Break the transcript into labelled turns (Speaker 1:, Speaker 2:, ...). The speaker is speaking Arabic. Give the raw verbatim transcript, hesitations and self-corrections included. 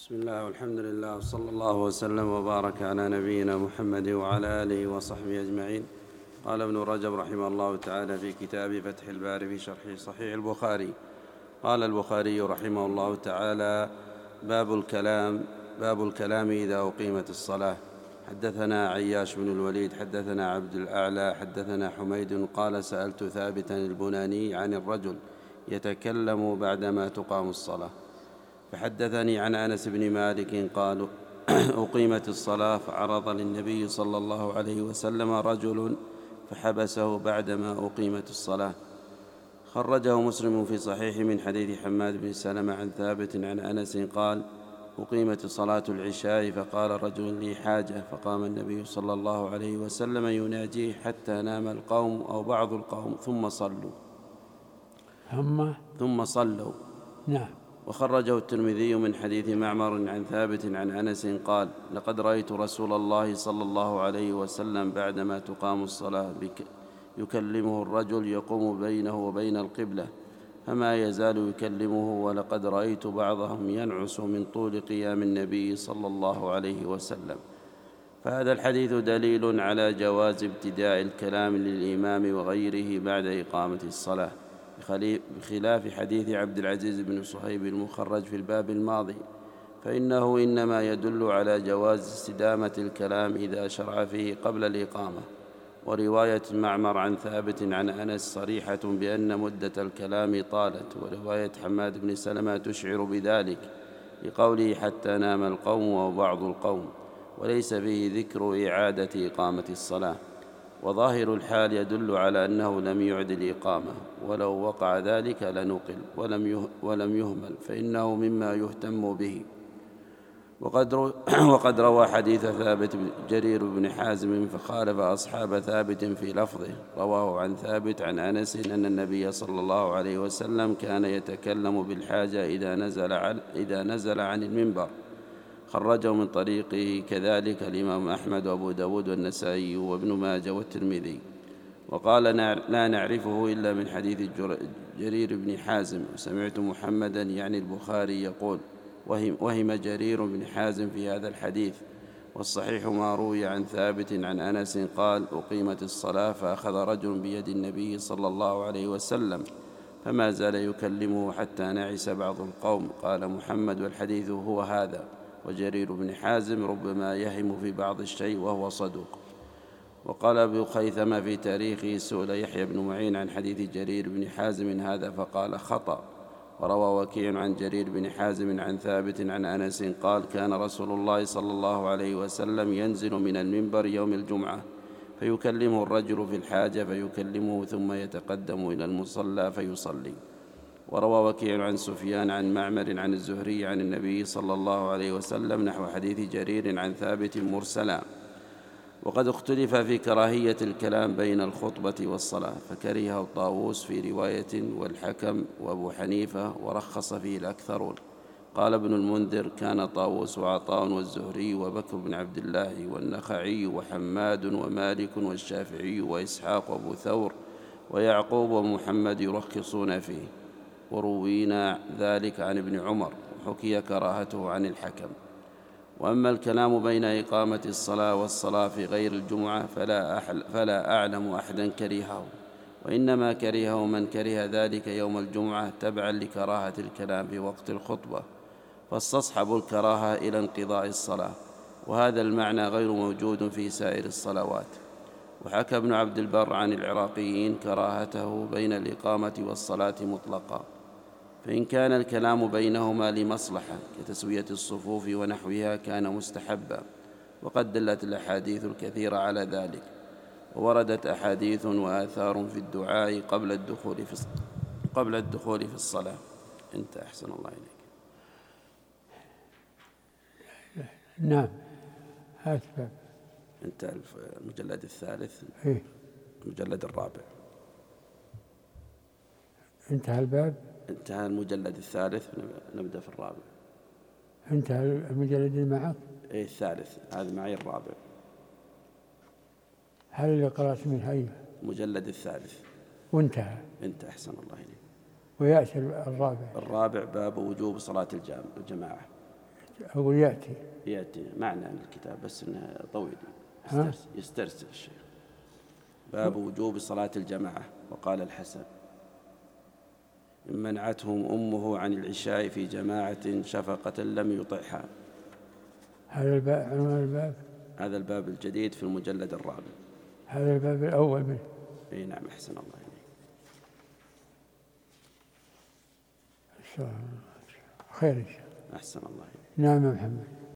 Speaker 1: بسم الله والحمد لله وصلى الله وسلم وبارك على نبينا محمد وعلى آله وصحبه أجمعين. قال ابن رجب رحمه الله تعالى في كتاب فتح الباري في شرح صحيح البخاري: قال البخاري رحمه الله تعالى: باب الكلام باب الكلام إذا أقيمت الصلاة. حدثنا عياش بن الوليد حدثنا عبد الأعلى حدثنا حميد قال: سألت ثابتا البناني عن الرجل يتكلم بعدما تقام الصلاة، فحدثني عن أنس بن مالك قال: أقيمت الصلاة فعرض للنبي صلى الله عليه وسلم رجل فحبسه بعدما أقيمت الصلاة. خرجه مسلم في صحيح من حديث حماد بن سلمة عن ثابت عن أنس قال: أقيمت صلاة العشاء فقال رجل: لي حاجة، فقام النبي صلى الله عليه وسلم يناجيه حتى نام القوم أو بعض القوم ثم صلوا
Speaker 2: ثم
Speaker 1: ثم صلوا
Speaker 2: نعم.
Speaker 1: وخرجه الترمذي من حديث معمر عن ثابت عن أنس قال: لقد رأيت رسول الله صلى الله عليه وسلم بعدما تقام الصلاة يكلمه الرجل يقوم بينه وبين القبلة، فما يزال يكلمه، ولقد رأيت بعضهم ينعس من طول قيام النبي صلى الله عليه وسلم. فهذا الحديث دليل على جواز ابتداء الكلام للإمام وغيره بعد إقامة الصلاة، بخلاف حديث عبد العزيز بن صهيب المخرج في الباب الماضي، فإنه إنما يدل على جواز استدامة الكلام إذا شرع فيه قبل الإقامة. ورواية معمر عن ثابت عن أنس صريحة بأن مدة الكلام طالت، ورواية حماد بن سلمة تشعر بذلك لقوله حتى نام القوم وبعض القوم، وليس فيه ذكر إعادة إقامة الصلاة. وظاهر الحال يدل على أنه لم يعد الإقامة، ولو وقع ذلك لنقل ولم يهمل، فإنه مما يهتم به. وقد روى حديث ثابت جرير بن حازم فخالف أصحاب ثابت في لفظه. رواه عن ثابت عن أنس أن النبي صلى الله عليه وسلم كان يتكلم بالحاجة إذا نزل عن, إذا نزل عن المنبر. خرجه من طريقه كذلك الإمام أحمد وأبو داود والنسائي وابن ماجه والترمذي. وقال: لا نعرفه إلا من حديث جرير بن حازم. وسمعت محمدا يعني البخاري يقول: وهم, وهم جرير بن حازم في هذا الحديث. والصحيح ما روي عن ثابت عن أنس قال: أقيمت الصلاة فأخذ رجل بيد النبي صلى الله عليه وسلم فما زال يكلمه حتى نعس بعض القوم. قال محمد: والحديث هو هذا. وجرير بن حازم ربما يهم في بعض الشيء وهو صدوق. وقال أبو خيثمة في تاريخه: سئل يحيى بن معين عن حديث جرير بن حازم هذا فقال: خطأ. وروى وكيع عن جرير بن حازم عن ثابت عن أنس قال: كان رسول الله صلى الله عليه وسلم ينزل من المنبر يوم الجمعة فيكلمه الرجل في الحاجة فيكلمه ثم يتقدم إلى المصلى فيصلي. وروى وكيع عن سفيان عن معمر عن الزهري عن النبي صلى الله عليه وسلم نحو حديث جرير عن ثابت مرسلا. وقد اختلف في كراهية الكلام بين الخطبة والصلاة، فكرهه طاووس في رواية والحكم وأبو حنيفة، ورخص فيه الأكثرون. قال ابن المنذر: كان طاووس وعطاء والزهري وبكر بن عبد الله والنخعي وحماد ومالك والشافعي وإسحاق وأبو ثور ويعقوب ومحمد يرخصون فيه. وروينا ذلك عن ابن عمر، وحكي كراهته عن الحكم. وأما الكلام بين إقامة الصلاة والصلاة في غير الجمعة فلا, فلا أعلم أحدا كرهه، وإنما كرهه من كره ذلك يوم الجمعة تبعا لكراهة الكلام في وقت الخطبة، فاستصحبوا الكراهة إلى انقضاء الصلاة، وهذا المعنى غير موجود في سائر الصلوات. وحكى ابن عبد البر عن العراقيين كراهته بين الإقامة والصلاة مطلقا، فإن كان الكلام بينهما لمصلحة كتسوية الصفوف ونحوها كان مستحبا، وقد دلت الأحاديث الكثيرة على ذلك. ووردت أحاديث وآثار في الدعاء قبل الدخول في قبل الدخول في الصلاة. أنت أحسن الله إليك.
Speaker 2: نعم. هات باب.
Speaker 1: أنت المجلد الثالث.
Speaker 2: إيه؟
Speaker 1: المجلد الرابع.
Speaker 2: انتهى الباب.
Speaker 1: انتهى المجلد الثالث، نبدأ في الرابع.
Speaker 2: انتهى المجلد اللي معك؟
Speaker 1: ايه الثالث، هذا معي الرابع.
Speaker 2: هل اللي قرأت منه أيه؟
Speaker 1: المجلد الثالث.
Speaker 2: وانتهى.
Speaker 1: انت أحسن الله إليك.
Speaker 2: ويأتي الرابع.
Speaker 1: الرابع باب وجوب صلاة الجماعة.
Speaker 2: أقول يأتي.
Speaker 1: يأتي معنى الكتاب بس إنه طويل
Speaker 2: ها؟
Speaker 1: يسترسل, يسترسل الشيخ. باب وجوب صلاة الجماعة. وقال الحسن: إن منعتهم أمه عن العشاء في جماعة شفقة لم يطعها.
Speaker 2: هذا الباب، عنوان الباب.
Speaker 1: هذا الباب الجديد في المجلد الرابع.
Speaker 2: هذا الباب الأول منه.
Speaker 1: اي نعم، أحسن الله إليك.
Speaker 2: خير إن شاء الله.
Speaker 1: أحسن الله إليك.
Speaker 2: نعم يا محمد.